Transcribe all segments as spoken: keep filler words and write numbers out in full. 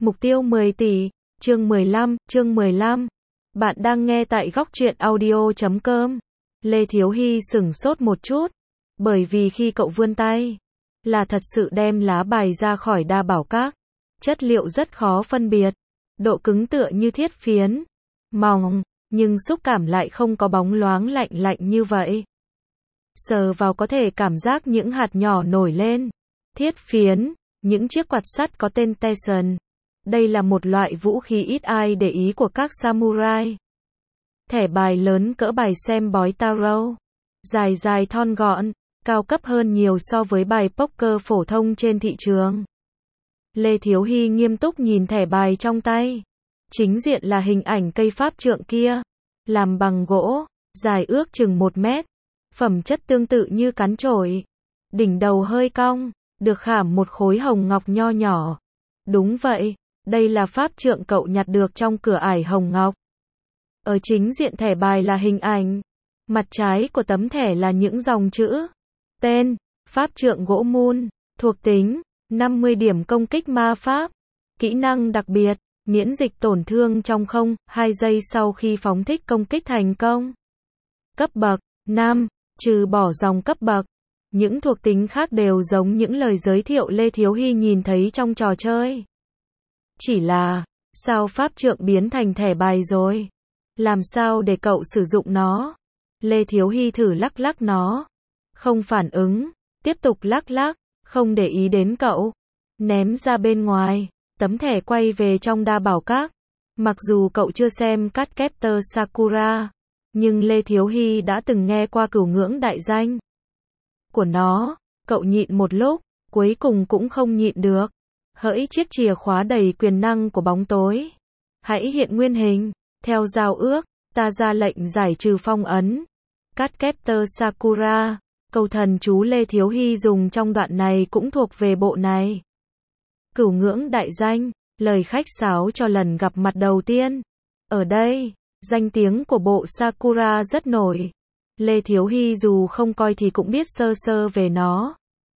Mục tiêu mười tỷ, chương mười lăm, chương mười lăm. Bạn đang nghe tại góc truyện audio chấm com. Lê Thiếu Hy sửng sốt một chút, bởi vì khi cậu vươn tay, là thật sự đem lá bài ra khỏi đa bảo các. Chất liệu rất khó phân biệt, độ cứng tựa như thiết phiến, mỏng, nhưng xúc cảm lại không có bóng loáng lạnh lạnh như vậy. Sờ vào có thể cảm giác những hạt nhỏ nổi lên. Thiết phiến, những chiếc quạt sắt có tên Teson. Đây là một loại vũ khí ít ai để ý của các samurai. Thẻ bài lớn cỡ bài xem bói tarot. Dài dài thon gọn, cao cấp hơn nhiều so với bài poker phổ thông trên thị trường. Lê Thiếu Hy nghiêm túc nhìn thẻ bài trong tay. Chính diện là hình ảnh cây pháp trượng kia, làm bằng gỗ, dài ước chừng một mét. Phẩm chất tương tự như cán chổi. Đỉnh đầu hơi cong, được khảm một khối hồng ngọc nho nhỏ. Đúng vậy, đây là pháp trượng cậu nhặt được trong cửa ải hồng ngọc. Ở chính diện thẻ bài là hình ảnh. Mặt trái của tấm thẻ là những dòng chữ. Tên, pháp trượng gỗ mun, thuộc tính, năm mươi điểm công kích ma pháp. Kỹ năng đặc biệt, miễn dịch tổn thương trong không, hai giây sau khi phóng thích công kích thành công. Cấp bậc, năm, trừ bỏ dòng cấp bậc. Những thuộc tính khác đều giống những lời giới thiệu Lê Thiếu Hy nhìn thấy trong trò chơi. Chỉ là, sao pháp trượng biến thành thẻ bài rồi? Làm sao để cậu sử dụng nó? Lê Thiếu Hy thử lắc lắc nó. Không phản ứng, tiếp tục lắc lắc, không để ý đến cậu. Ném ra bên ngoài, tấm thẻ quay về trong đa bảo các. Mặc dù cậu chưa xem Cardcaster Sakura, nhưng Lê Thiếu Hy đã từng nghe qua cửu ngưỡng đại danh của nó. Cậu nhịn một lúc, cuối cùng cũng không nhịn được. Hỡi chiếc chìa khóa đầy quyền năng của bóng tối, hãy hiện nguyên hình. Theo giao ước, ta ra lệnh giải trừ phong ấn. Cardcaster Sakura, câu thần chú Lê Thiếu Hy dùng trong đoạn này cũng thuộc về bộ này. Cửu ngưỡng đại danh, lời khách sáo cho lần gặp mặt đầu tiên. Ở đây, danh tiếng của bộ Sakura rất nổi. Lê Thiếu Hy dù không coi thì cũng biết sơ sơ về nó.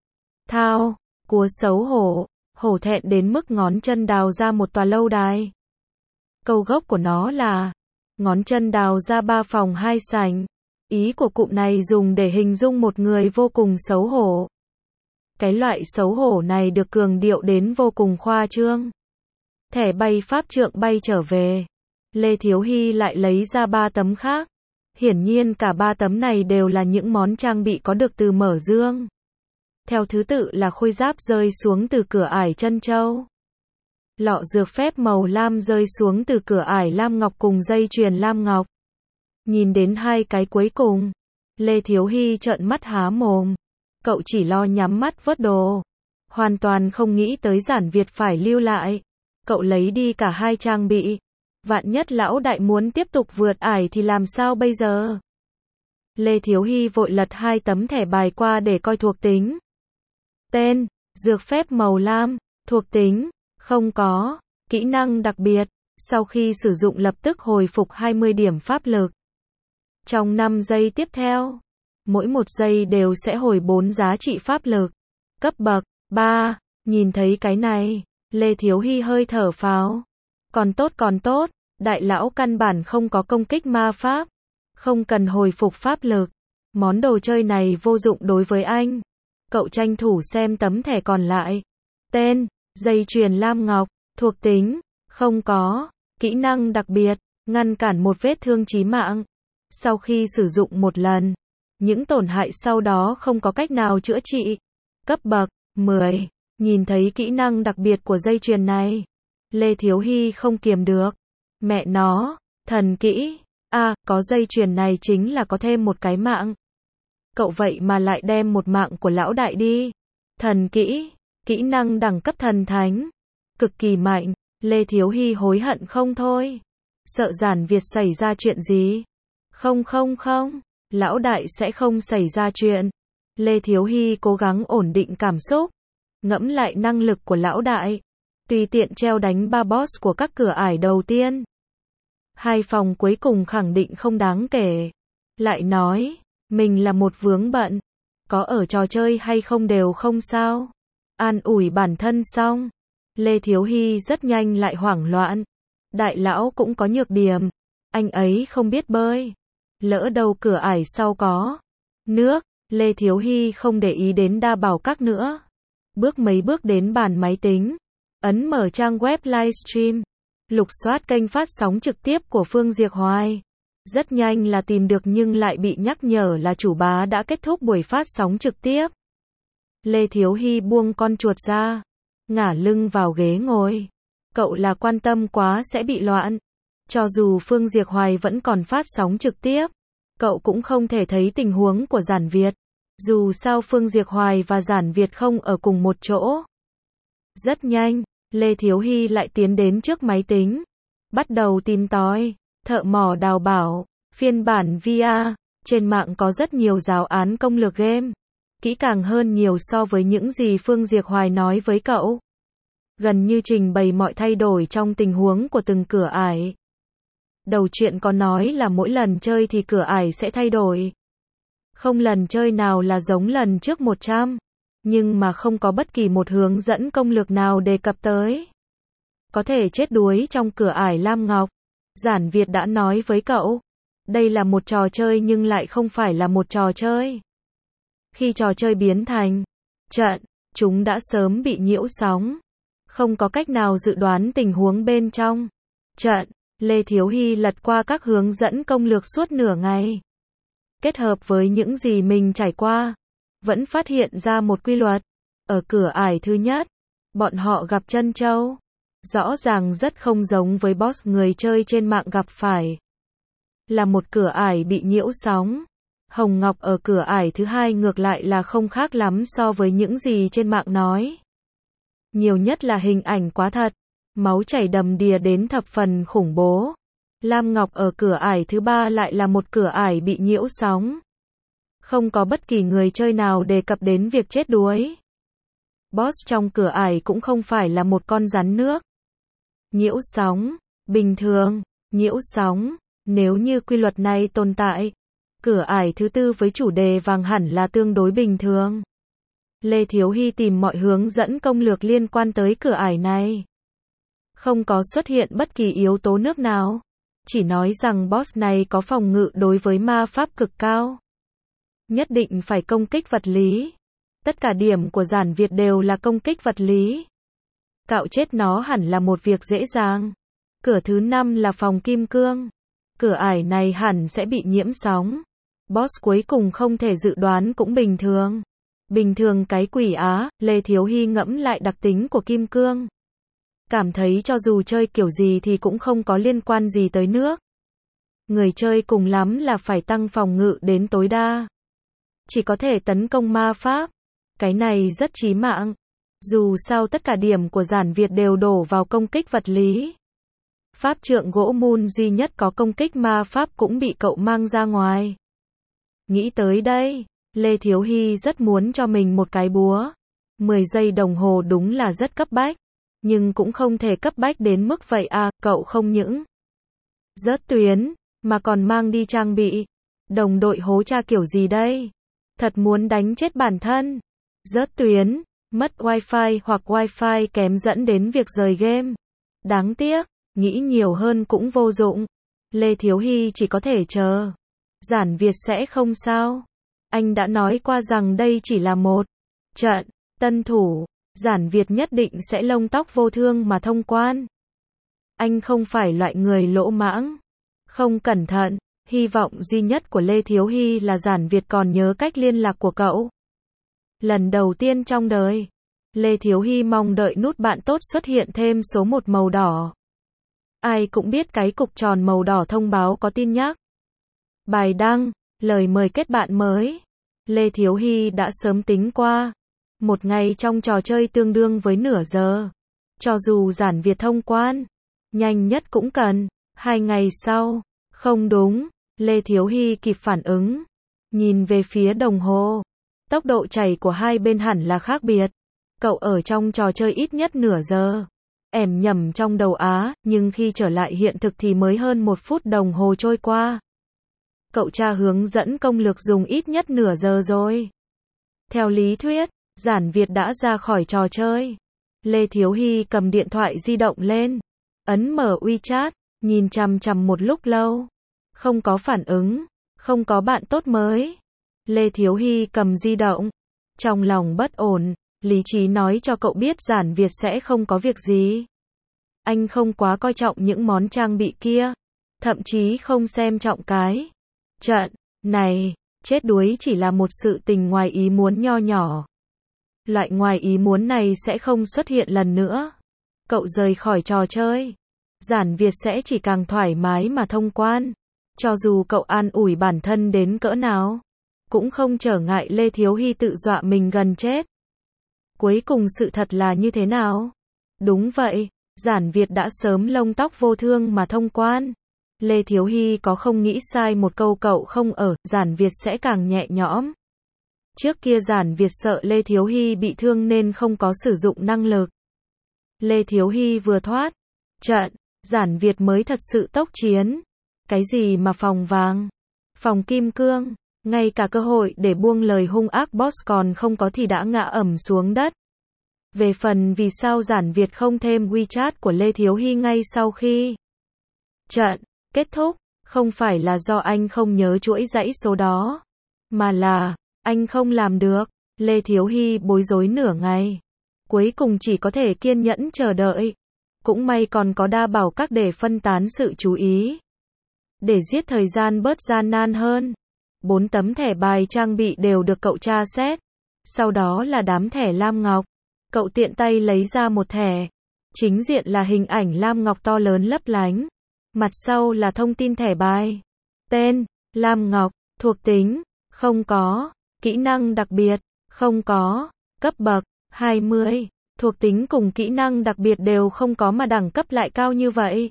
Thao, cúa xấu hổ, hổ thẹn đến mức ngón chân đào ra một tòa lâu đài. Câu gốc của nó là ngón chân đào ra ba phòng hai sảnh. Ý của cụm này dùng để hình dung một người vô cùng xấu hổ. Cái loại xấu hổ này được cường điệu đến vô cùng khoa trương. Thẻ bay pháp trượng bay trở về. Lê Thiếu Hy lại lấy ra ba tấm khác. Hiển nhiên cả ba tấm này đều là những món trang bị có được từ mở dương. Theo thứ tự là khôi giáp rơi xuống từ cửa ải chân châu. Lọ dược phép màu lam rơi xuống từ cửa ải lam ngọc cùng dây chuyền lam ngọc. Nhìn đến hai cái cuối cùng, Lê Thiếu Hy trợn mắt há mồm. Cậu chỉ lo nhắm mắt vớt đồ. Hoàn toàn không nghĩ tới giản Việt phải lưu lại. Cậu lấy đi cả hai trang bị. Vạn nhất lão đại muốn tiếp tục vượt ải thì làm sao bây giờ? Lê Thiếu Hy vội lật hai tấm thẻ bài qua để coi thuộc tính. Tên, dược phép màu lam, thuộc tính, không có, kỹ năng đặc biệt, sau khi sử dụng lập tức hồi phục hai mươi điểm pháp lực. Trong năm giây tiếp theo, mỗi một giây đều sẽ hồi bốn giá trị pháp lực. Cấp bậc, ba, nhìn thấy cái này, Lê Thiếu Hy hơi thở phào. Còn tốt còn tốt, đại lão căn bản không có công kích ma pháp, không cần hồi phục pháp lực. Món đồ chơi này vô dụng đối với anh. Cậu tranh thủ xem tấm thẻ còn lại. Tên, dây chuyền lam ngọc, thuộc tính, không có, kỹ năng đặc biệt, ngăn cản một vết thương chí mạng. Sau khi sử dụng một lần, những tổn hại sau đó không có cách nào chữa trị. Cấp bậc, mười, nhìn thấy kỹ năng đặc biệt của dây chuyền này. Lê Thiếu Hy không kiềm được. Mẹ nó, thần kỹ, à, có dây chuyền này chính là có thêm một cái mạng. Cậu vậy mà lại đem một mạng của lão đại đi. Thần kỹ, kỹ năng đẳng cấp thần thánh, cực kỳ mạnh. Lê Thiếu Hy hối hận không thôi. Sợ giản Việt xảy ra chuyện gì? Không không không, lão đại sẽ không xảy ra chuyện. Lê Thiếu Hy cố gắng ổn định cảm xúc, ngẫm lại năng lực của lão đại. Tùy tiện treo đánh ba boss của các cửa ải đầu tiên. Hai phòng cuối cùng khẳng định không đáng kể. Lại nói, mình là một vướng bận. Có ở trò chơi hay không đều không sao. An ủi bản thân xong. Lê Thiếu Hy rất nhanh lại hoảng loạn. Đại lão cũng có nhược điểm. Anh ấy không biết bơi. Lỡ đâu cửa ải sau có nước. Lê Thiếu Hy không để ý đến đa bảo các nữa. Bước mấy bước đến bàn máy tính. Ấn mở trang web livestream. Lục soát kênh phát sóng trực tiếp của Phương Diệc Hoài. Rất nhanh là tìm được nhưng lại bị nhắc nhở là chủ bá đã kết thúc buổi phát sóng trực tiếp. Lê Thiếu Hy buông con chuột ra. Ngả lưng vào ghế ngồi. Cậu là quan tâm quá sẽ bị loạn. Cho dù Phương Diệc Hoài vẫn còn phát sóng trực tiếp, cậu cũng không thể thấy tình huống của Giản Việt. Dù sao Phương Diệc Hoài và Giản Việt không ở cùng một chỗ. Rất nhanh, Lê Thiếu Hy lại tiến đến trước máy tính. Bắt đầu tìm tòi. Thợ mỏ đào bảo. Phiên bản vê a. Trên mạng có rất nhiều giáo án công lược game. Kỹ càng hơn nhiều so với những gì Phương Diệc Hoài nói với cậu. Gần như trình bày mọi thay đổi trong tình huống của từng cửa ải. Đầu chuyện có nói là mỗi lần chơi thì cửa ải sẽ thay đổi. Không lần chơi nào là giống lần trước một trăm. Nhưng mà không có bất kỳ một hướng dẫn công lược nào đề cập tới. Có thể chết đuối trong cửa ải Lam Ngọc. Giản Việt đã nói với cậu. Đây là một trò chơi nhưng lại không phải là một trò chơi. Khi trò chơi biến thành trận, chúng đã sớm bị nhiễu sóng. Không có cách nào dự đoán tình huống bên trong trận. Lê Thiếu Hy lật qua các hướng dẫn công lược suốt nửa ngày. Kết hợp với những gì mình trải qua, vẫn phát hiện ra một quy luật. Ở cửa ải thứ nhất, bọn họ gặp Trân Châu. Rõ ràng rất không giống với boss người chơi trên mạng gặp phải. Là một cửa ải bị nhiễu sóng. Hồng Ngọc ở cửa ải thứ hai ngược lại là không khác lắm so với những gì trên mạng nói. Nhiều nhất là hình ảnh quá thật. Máu chảy đầm đìa đến thập phần khủng bố. Lam Ngọc ở cửa ải thứ ba lại là một cửa ải bị nhiễu sóng. Không có bất kỳ người chơi nào đề cập đến việc chết đuối. Boss trong cửa ải cũng không phải là một con rắn nước. Nhiễu sóng, bình thường, nhiễu sóng, nếu như quy luật này tồn tại, cửa ải thứ tư với chủ đề vàng hẳn là tương đối bình thường. Lê Thiếu Hy tìm mọi hướng dẫn công lược liên quan tới cửa ải này. Không có xuất hiện bất kỳ yếu tố nước nào. Chỉ nói rằng boss này có phòng ngự đối với ma pháp cực cao. Nhất định phải công kích vật lý. Tất cả điểm của Giản Việt đều là công kích vật lý. Cạo chết nó hẳn là một việc dễ dàng. Cửa thứ năm là phòng kim cương. Cửa ải này hẳn sẽ bị nhiễm sóng. Boss cuối cùng không thể dự đoán cũng bình thường. Bình thường cái quỷ á, Lê Thiếu Hy ngẫm lại đặc tính của kim cương. Cảm thấy cho dù chơi kiểu gì thì cũng không có liên quan gì tới nước. Người chơi cùng lắm là phải tăng phòng ngự đến tối đa. Chỉ có thể tấn công ma pháp. Cái này rất chí mạng. Dù sao tất cả điểm của Giản Việt đều đổ vào công kích vật lý. Pháp trượng gỗ mun duy nhất có công kích ma pháp cũng bị cậu mang ra ngoài. Nghĩ tới đây, Lê Thiếu Hy rất muốn cho mình một cái búa. mười giây đồng hồ đúng là rất cấp bách. Nhưng cũng không thể cấp bách đến mức vậy à, cậu không những rớt tuyến, mà còn mang đi trang bị. Đồng đội hố cha kiểu gì đây? Thật muốn đánh chết bản thân. Rớt tuyến, mất wifi hoặc wifi kém dẫn đến việc rời game. Đáng tiếc, nghĩ nhiều hơn cũng vô dụng. Lê Thiếu Hy chỉ có thể chờ. Giản Việt sẽ không sao. Anh đã nói qua rằng đây chỉ là một trận tân thủ. Giản Việt nhất định sẽ lông tóc vô thương mà thông quan. Anh không phải loại người lỗ mãng. Không cẩn thận. Hy vọng duy nhất của Lê Thiếu Hy là Giản Việt còn nhớ cách liên lạc của cậu. Lần đầu tiên trong đời, Lê Thiếu Hy mong đợi nút bạn tốt xuất hiện thêm số một màu đỏ. Ai cũng biết cái cục tròn màu đỏ thông báo có tin nhắc. Bài đăng, lời mời kết bạn mới. Lê Thiếu Hy đã sớm tính qua. Một ngày trong trò chơi tương đương với nửa giờ. Cho dù Giản Việt thông quan, nhanh nhất cũng cần hai ngày sau. Không đúng, Lê Thiếu Hy kịp phản ứng. Nhìn về phía đồng hồ. Tốc độ chảy của hai bên hẳn là khác biệt. Cậu ở trong trò chơi ít nhất nửa giờ. Ẻm nhầm trong đầu á, nhưng khi trở lại hiện thực thì mới hơn một phút đồng hồ trôi qua. Cậu tra hướng dẫn công lược dùng ít nhất nửa giờ rồi. Theo lý thuyết, Giản Việt đã ra khỏi trò chơi. Lê Thiếu Hy cầm điện thoại di động lên, ấn mở WeChat, nhìn chằm chằm một lúc lâu. Không có phản ứng, không có bạn tốt mới. Lê Thiếu Hy cầm di động, trong lòng bất ổn, lý trí nói cho cậu biết Giản Việt sẽ không có việc gì. Anh không quá coi trọng những món trang bị kia, thậm chí không xem trọng cái trận này, chết đuối chỉ là một sự tình ngoài ý muốn nho nhỏ. Loại ngoài ý muốn này sẽ không xuất hiện lần nữa. Cậu rời khỏi trò chơi, Giản Việt sẽ chỉ càng thoải mái mà thông quan. Cho dù cậu an ủi bản thân đến cỡ nào, cũng không trở ngại Lê Thiếu Hy tự dọa mình gần chết. Cuối cùng sự thật là như thế nào? Đúng vậy, Giản Việt đã sớm lông tóc vô thương mà thông quan. Lê Thiếu Hy có không nghĩ sai một câu cậu không ở, Giản Việt sẽ càng nhẹ nhõm. Trước kia Giản Việt sợ Lê Thiếu Hy bị thương nên không có sử dụng năng lực. Lê Thiếu Hy vừa thoát trận, Giản Việt mới thật sự tốc chiến. Cái gì mà phòng vàng, phòng kim cương, ngay cả cơ hội để buông lời hung ác boss còn không có thì đã ngã ầm xuống đất. Về phần vì sao Giản Việt không thêm WeChat của Lê Thiếu Hy ngay sau khi trận kết thúc, không phải là do anh không nhớ chuỗi dãy số đó, mà là anh không làm được. Lê Thiếu Hy bối rối nửa ngày, cuối cùng chỉ có thể kiên nhẫn chờ đợi. Cũng may còn có đa bảo các để phân tán sự chú ý, để giết thời gian bớt gian nan hơn. Bốn tấm thẻ bài trang bị đều được cậu tra xét. Sau đó là đám thẻ lam ngọc. Cậu tiện tay lấy ra một thẻ. Chính diện là hình ảnh lam ngọc to lớn lấp lánh. Mặt sau là thông tin thẻ bài. Tên, lam ngọc, thuộc tính, không có. Kỹ năng đặc biệt, không có. Cấp bậc, hai mươi. Thuộc tính cùng kỹ năng đặc biệt đều không có mà đẳng cấp lại cao như vậy.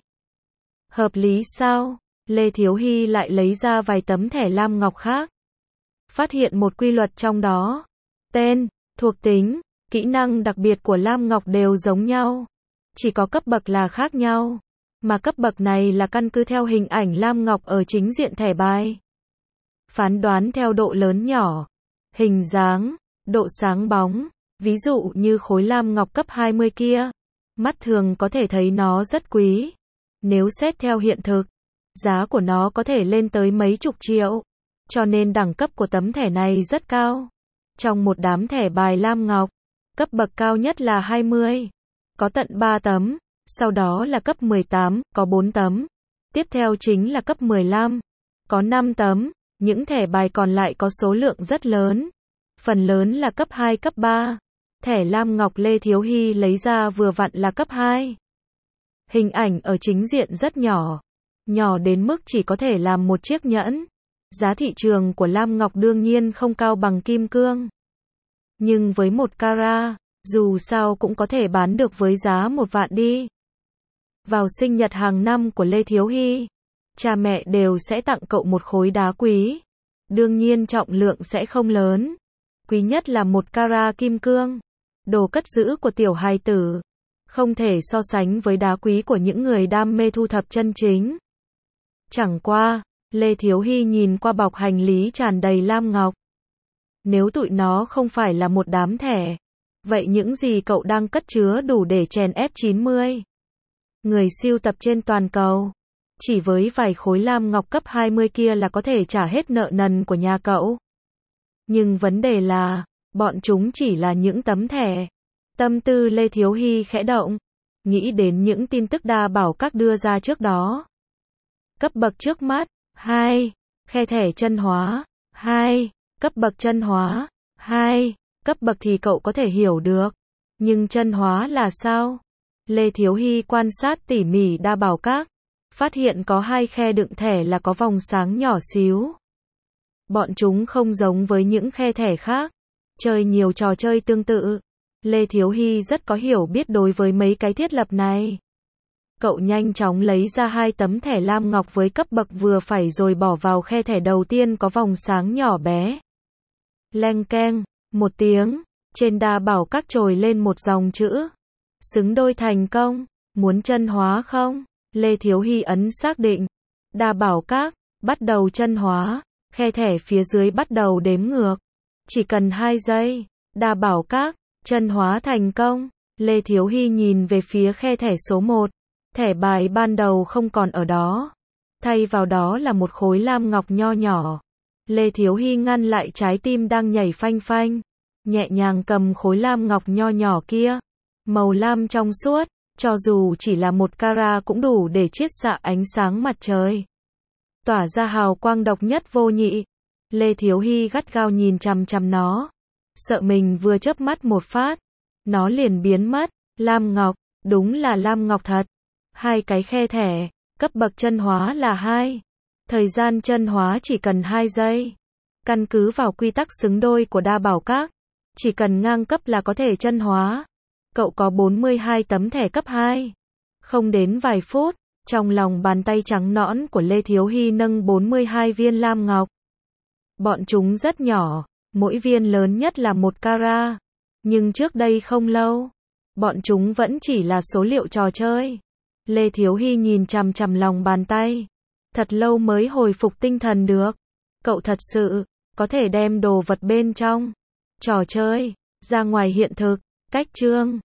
Hợp lý sao? Lê Thiếu Hy lại lấy ra vài tấm thẻ lam ngọc khác. Phát hiện một quy luật trong đó. Tên, thuộc tính, kỹ năng đặc biệt của lam ngọc đều giống nhau. Chỉ có cấp bậc là khác nhau. Mà cấp bậc này là căn cứ theo hình ảnh lam ngọc ở chính diện thẻ bài. Phán đoán theo độ lớn nhỏ, hình dáng, độ sáng bóng. Ví dụ như khối lam ngọc cấp hai mươi kia. Mắt thường có thể thấy nó rất quý. Nếu xét theo hiện thực, giá của nó có thể lên tới mấy chục triệu. Cho nên đẳng cấp của tấm thẻ này rất cao. Trong một đám thẻ bài lam ngọc, cấp bậc cao nhất là hai mươi. Có tận ba tấm. Sau đó là cấp mười tám, có bốn tấm. Tiếp theo chính là cấp mười lăm, có năm tấm. Những thẻ bài còn lại có số lượng rất lớn. Phần lớn là cấp hai, cấp ba. Thẻ lam ngọc Lê Thiếu Hy lấy ra vừa vặn là cấp hai. Hình ảnh ở chính diện rất nhỏ. Nhỏ đến mức chỉ có thể làm một chiếc nhẫn. Giá thị trường của lam ngọc đương nhiên không cao bằng kim cương. Nhưng với một carat, dù sao cũng có thể bán được với giá một vạn đi. Vào sinh nhật hàng năm của Lê Thiếu Hy, cha mẹ đều sẽ tặng cậu một khối đá quý. Đương nhiên trọng lượng sẽ không lớn. Quý nhất là một carat kim cương. Đồ cất giữ của tiểu hài tử. Không thể so sánh với đá quý của những người đam mê thu thập chân chính. Chẳng qua, Lê Thiếu Hy nhìn qua bọc hành lý tràn đầy lam ngọc. Nếu tụi nó không phải là một đám thẻ, vậy những gì cậu đang cất chứa đủ để chèn ép chín mươi người sưu tập trên toàn cầu. Chỉ với vài khối lam ngọc cấp hai mươi kia là có thể trả hết nợ nần của nhà cậu. Nhưng vấn đề là, bọn chúng chỉ là những tấm thẻ. Tâm tư Lê Thiếu Hy khẽ động, nghĩ đến những tin tức đa bảo các đưa ra trước đó. Cấp bậc trước mắt, hai. Khe thẻ chân hóa, hai. Cấp bậc chân hóa, hai. Cấp bậc thì cậu có thể hiểu được. Nhưng chân hóa là sao? Lê Thiếu Hy quan sát tỉ mỉ đa bảo các. Phát hiện có hai khe đựng thẻ là có vòng sáng nhỏ xíu. Bọn chúng không giống với những khe thẻ khác. Chơi nhiều trò chơi tương tự. Lê Thiếu Hy rất có hiểu biết đối với mấy cái thiết lập này. Cậu nhanh chóng lấy ra hai tấm thẻ lam ngọc với cấp bậc vừa phải rồi bỏ vào khe thẻ đầu tiên có vòng sáng nhỏ bé. Leng keng, một tiếng, trên đa bảo các trồi lên một dòng chữ. Xứng đôi thành công, muốn chân hóa không? Lê Thiếu Hy ấn xác định. Đa bảo các, bắt đầu chân hóa, khe thẻ phía dưới bắt đầu đếm ngược. Chỉ cần hai giây, đa bảo các, chân hóa thành công. Lê Thiếu Hy nhìn về phía khe thẻ số một. Thẻ bài ban đầu không còn ở đó. Thay vào đó là một khối lam ngọc nho nhỏ. Lê Thiếu Hy ngăn lại trái tim đang nhảy phanh phanh. Nhẹ nhàng cầm khối lam ngọc nho nhỏ kia. Màu lam trong suốt, cho dù chỉ là một carat cũng đủ để chiết xạ ánh sáng mặt trời. Tỏa ra hào quang độc nhất vô nhị. Lê Thiếu Hy gắt gao nhìn chằm chằm nó. Sợ mình vừa chớp mắt một phát, nó liền biến mất. Lam ngọc, đúng là lam ngọc thật. Hai cái khe thẻ, cấp bậc chân hóa là hai. Thời gian chân hóa chỉ cần hai giây. Căn cứ vào quy tắc xứng đôi của đa bảo các, chỉ cần ngang cấp là có thể chân hóa. Cậu có bốn mươi hai tấm thẻ cấp hai. Không đến vài phút, trong lòng bàn tay trắng nõn của Lê Thiếu Hy nâng bốn mươi hai viên lam ngọc. Bọn chúng rất nhỏ, mỗi viên lớn nhất là một carat. Nhưng trước đây không lâu, bọn chúng vẫn chỉ là số liệu trò chơi. Lê Thiếu Hy nhìn chằm chằm lòng bàn tay. Thật lâu mới hồi phục tinh thần được. Cậu thật sự có thể đem đồ vật bên trong trò chơi ra ngoài hiện thực. Cách chương